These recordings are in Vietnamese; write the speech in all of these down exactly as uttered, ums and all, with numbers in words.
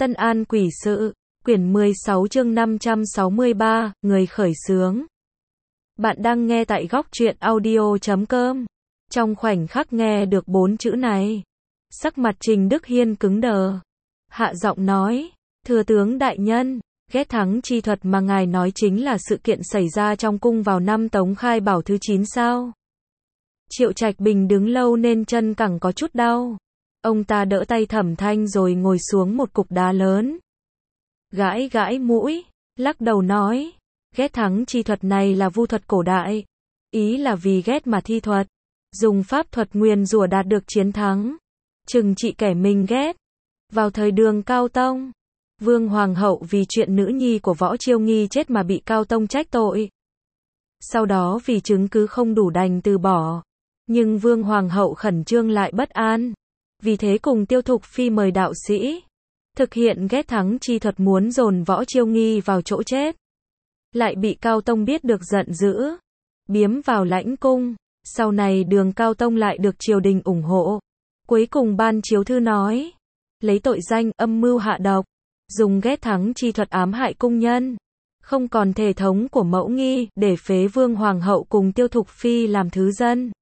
Tân An Quỷ Sự, quyển mười sáu chương năm trăm sáu mươi ba, người khởi xướng. Bạn đang nghe tại góc truyện audio chấm com. Trong khoảnh khắc nghe được bốn chữ này, sắc mặt Trình Đức Hiên cứng đờ. Hạ giọng nói, thưa tướng đại nhân, ghét thắng chi thuật mà ngài nói chính là sự kiện xảy ra trong cung vào năm Tống Khai Bảo thứ chín sao? Triệu Trạch Bình đứng lâu nên chân cẳng có chút đau. Ông ta đỡ tay Thẩm Thanh rồi ngồi xuống một cục đá lớn. Gãi gãi mũi, lắc đầu nói, ghét thắng chi thuật này là vu thuật cổ đại. Ý là vì ghét mà thi thuật, dùng pháp thuật nguyền rủa đạt được chiến thắng, trừng trị kẻ mình ghét. Vào thời Đường Cao Tông, Vương Hoàng hậu vì chuyện nữ nhi của Võ Chiêu Nghi chết mà bị Cao Tông trách tội. Sau đó vì chứng cứ không đủ đành từ bỏ. Nhưng Vương Hoàng hậu khẩn trương lại bất an. Vì thế cùng Tiêu Thục Phi mời đạo sĩ thực hiện ghét thắng chi thuật muốn dồn Võ Chiêu Nghi vào chỗ chết. Lại bị Cao Tông biết được giận dữ, biếm vào lãnh cung. Sau này Đường Cao Tông lại được triều đình ủng hộ. Cuối cùng ban chiếu thư nói, lấy tội danh âm mưu hạ độc, dùng ghét thắng chi thuật ám hại cung nhân, không còn thể thống của mẫu nghi, để phế Vương Hoàng hậu cùng Tiêu Thục Phi làm thứ dân.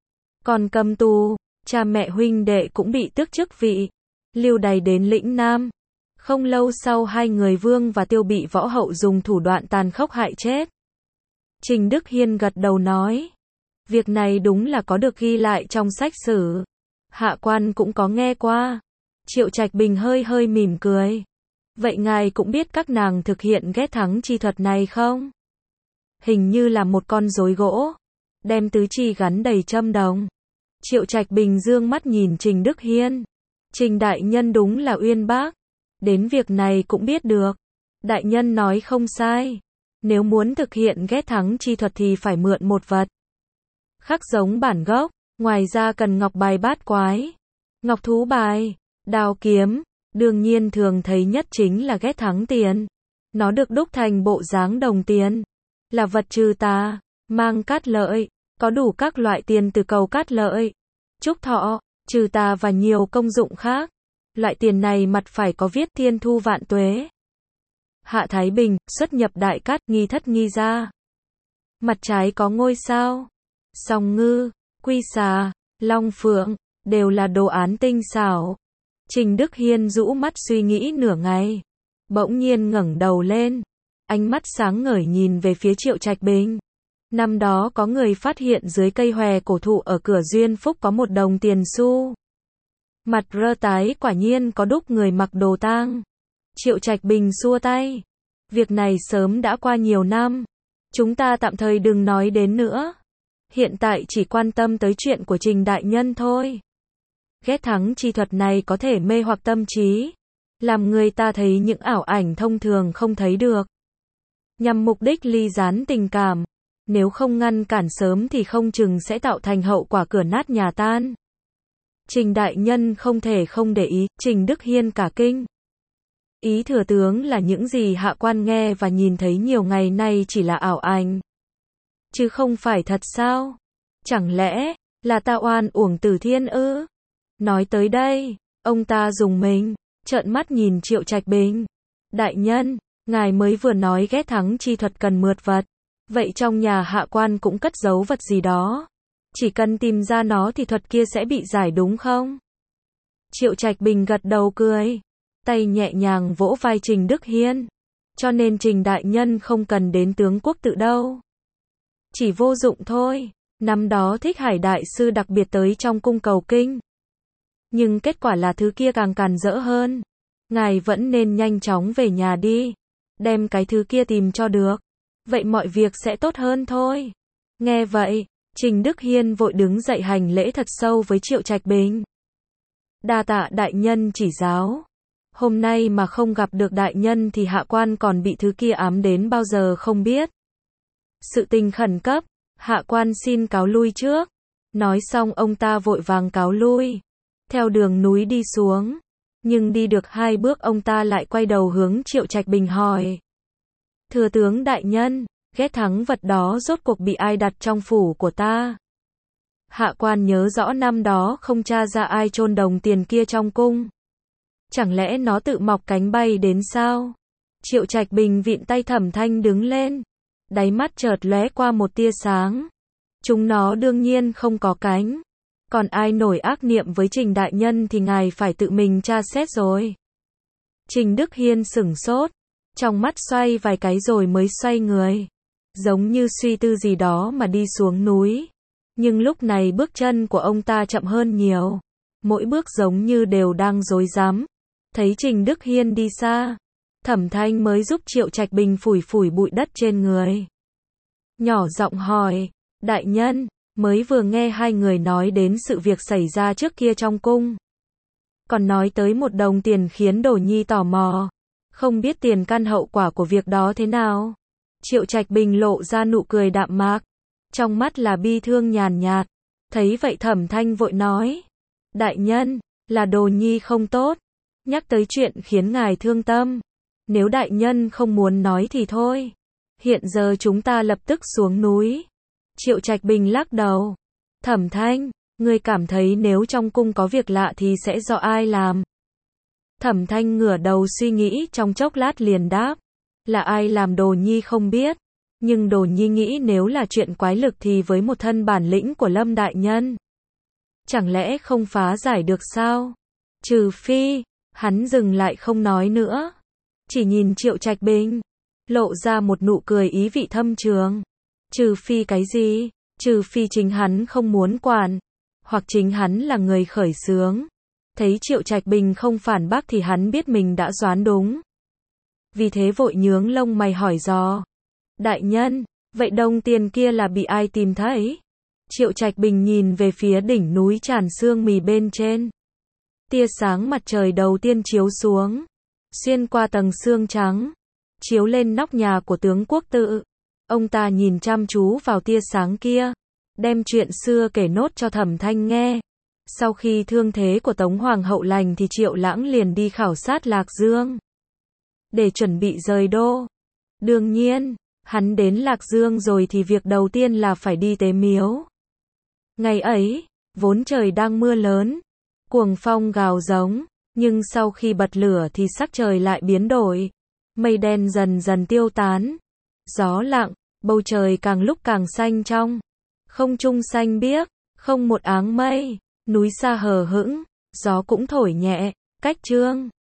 Còn cầm tù, cha mẹ huynh đệ cũng bị tước chức vị, lưu đày đến lĩnh Nam. Không lâu sau hai người Vương và Tiêu bị Võ hậu dùng thủ đoạn tàn khốc hại chết. Trình Đức Hiên gật đầu nói, việc này đúng là có được ghi lại trong sách sử. Hạ quan cũng có nghe qua. Triệu Trạch Bình hơi hơi mỉm cười. Vậy ngài cũng biết các nàng thực hiện ghét thắng chi thuật này không? Hình như là một con rối gỗ, đem tứ chi gắn đầy châm đồng. Triệu Trạch Bình dương mắt nhìn Trình Đức Hiên. Trình đại nhân đúng là uyên bác. Đến việc này cũng biết được. Đại nhân nói không sai. Nếu muốn thực hiện ghét thắng chi thuật thì phải mượn một vật khắc giống bản gốc. Ngoài ra cần ngọc bài bát quái, ngọc thú bài, đao kiếm. Đương nhiên thường thấy nhất chính là ghét thắng tiền. Nó được đúc thành bộ dáng đồng tiền, là vật trừ tà, mang cát lợi, có đủ các loại tiền từ cầu cát lợi, chúc thọ, trừ tà và nhiều công dụng khác. Loại tiền này mặt phải có viết thiên thu vạn tuế, hạ thái bình, xuất nhập đại cát, nghi thất nghi gia. Mặt trái có ngôi sao, song ngư, quy xà, long phượng, đều là đồ án tinh xảo. Trình Đức Hiên rũ mắt suy nghĩ nửa ngày, bỗng nhiên ngẩng đầu lên, ánh mắt sáng ngời nhìn về phía Triệu Trạch Bình. Năm đó có người phát hiện dưới cây hòe cổ thụ ở cửa Duyên Phúc có một đồng tiền xu. Mặt rơ tái, quả nhiên có đúc người mặc đồ tang. Triệu Trạch Bình xua tay. Việc này sớm đã qua nhiều năm. Chúng ta tạm thời đừng nói đến nữa. Hiện tại chỉ quan tâm tới chuyện của Trình đại nhân thôi. Ghét thắng chi thuật này có thể mê hoặc tâm trí, làm người ta thấy những ảo ảnh thông thường không thấy được. Nhằm mục đích ly gián tình cảm. Nếu không ngăn cản sớm thì không chừng sẽ tạo thành hậu quả cửa nát nhà tan. Trình đại nhân không thể không để ý. Trình Đức Hiên cả kinh. Ý thừa tướng là những gì hạ quan nghe và nhìn thấy nhiều ngày nay chỉ là ảo ảnh, chứ không phải thật sao? Chẳng lẽ là ta oan uổng Tử Thiên ư? Nói tới đây, ông ta dùng mình, trợn mắt nhìn Triệu Trạch Bình. Đại nhân, ngài mới vừa nói ghét thắng chi thuật cần mượt vật. Vậy trong nhà hạ quan cũng cất giấu vật gì đó. Chỉ cần tìm ra nó thì thuật kia sẽ bị giải đúng không? Triệu Trạch Bình gật đầu cười, tay nhẹ nhàng vỗ vai Trình Đức Hiên. Cho nên Trình đại nhân không cần đến tướng quốc tự đâu. Chỉ vô dụng thôi. Năm đó Thích Hải đại sư đặc biệt tới trong cung cầu kinh. Nhưng kết quả là thứ kia càng càn rỡ hơn. Ngài vẫn nên nhanh chóng về nhà đi, đem cái thứ kia tìm cho được. Vậy mọi việc sẽ tốt hơn thôi. Nghe vậy, Trình Đức Hiên vội đứng dậy hành lễ thật sâu với Triệu Trạch Bình. Đa tạ đại nhân chỉ giáo. Hôm nay mà không gặp được đại nhân thì hạ quan còn bị thứ kia ám đến bao giờ không biết. Sự tình khẩn cấp, hạ quan xin cáo lui trước. Nói xong ông ta vội vàng cáo lui, theo đường núi đi xuống. Nhưng đi được hai bước ông ta lại quay đầu hướng Triệu Trạch Bình hỏi. Thừa tướng đại nhân, ghét thắng vật đó rốt cuộc bị ai đặt trong phủ của ta? Hạ quan nhớ rõ năm đó không tra ra ai chôn đồng tiền kia trong cung. Chẳng lẽ nó tự mọc cánh bay đến sao? Triệu Trạch Bình vịn tay Thẩm Thanh đứng lên. Đáy mắt chợt lóe qua một tia sáng. Chúng nó đương nhiên không có cánh. Còn ai nổi ác niệm với Trình đại nhân thì ngài phải tự mình tra xét rồi. Trình Đức Hiên sửng sốt. Trong mắt xoay vài cái rồi mới xoay người. Giống như suy tư gì đó mà đi xuống núi. Nhưng lúc này bước chân của ông ta chậm hơn nhiều. Mỗi bước giống như đều đang rối rắm. Thấy Trình Đức Hiên đi xa, Thẩm Thanh mới giúp Triệu Trạch Bình phủi phủi bụi đất trên người. Nhỏ giọng hỏi, đại nhân, mới vừa nghe hai người nói đến sự việc xảy ra trước kia trong cung. Còn nói tới một đồng tiền khiến Đồ Nhi tò mò. Không biết tiền căn hậu quả của việc đó thế nào? Triệu Trạch Bình lộ ra nụ cười đạm mạc. Trong mắt là bi thương nhàn nhạt. Thấy vậy Thẩm Thanh vội nói. Đại nhân, là Đồ Nhi không tốt. Nhắc tới chuyện khiến ngài thương tâm. Nếu đại nhân không muốn nói thì thôi. Hiện giờ chúng ta lập tức xuống núi. Triệu Trạch Bình lắc đầu. Thẩm Thanh, ngươi cảm thấy nếu trong cung có việc lạ thì sẽ do ai làm? Thẩm Thanh ngửa đầu suy nghĩ trong chốc lát liền đáp. Là ai làm Đồ Nhi không biết. Nhưng Đồ Nhi nghĩ nếu là chuyện quái lực thì với một thân bản lĩnh của Lâm đại nhân, chẳng lẽ không phá giải được sao? Trừ phi, hắn dừng lại không nói nữa. Chỉ nhìn Triệu Trạch Bình, lộ ra một nụ cười ý vị thâm trường. Trừ phi cái gì? Trừ phi chính hắn không muốn quản. Hoặc chính hắn là người khởi xướng. Thấy Triệu Trạch Bình không phản bác thì hắn biết mình đã đoán đúng. Vì thế vội nhướng lông mày hỏi dò. Đại nhân, vậy đồng tiền kia là bị ai tìm thấy? Triệu Trạch Bình nhìn về phía đỉnh núi tràn sương mì bên trên. Tia sáng mặt trời đầu tiên chiếu xuống, xuyên qua tầng sương trắng, chiếu lên nóc nhà của tướng quốc tự. Ông ta nhìn chăm chú vào tia sáng kia, đem chuyện xưa kể nốt cho Thẩm Thanh nghe. Sau khi thương thế của Tống Hoàng hậu lành thì Triệu Lãng liền đi khảo sát Lạc Dương, để chuẩn bị rời đô. Đương nhiên, hắn đến Lạc Dương rồi thì việc đầu tiên là phải đi tế miếu. Ngày ấy, vốn trời đang mưa lớn, cuồng phong gào giống, nhưng sau khi bật lửa thì sắc trời lại biến đổi. Mây đen dần dần tiêu tán, gió lặng, bầu trời càng lúc càng xanh trong. Không trung xanh biếc, không một áng mây, núi xa hờ hững, gió cũng thổi nhẹ, cách chương.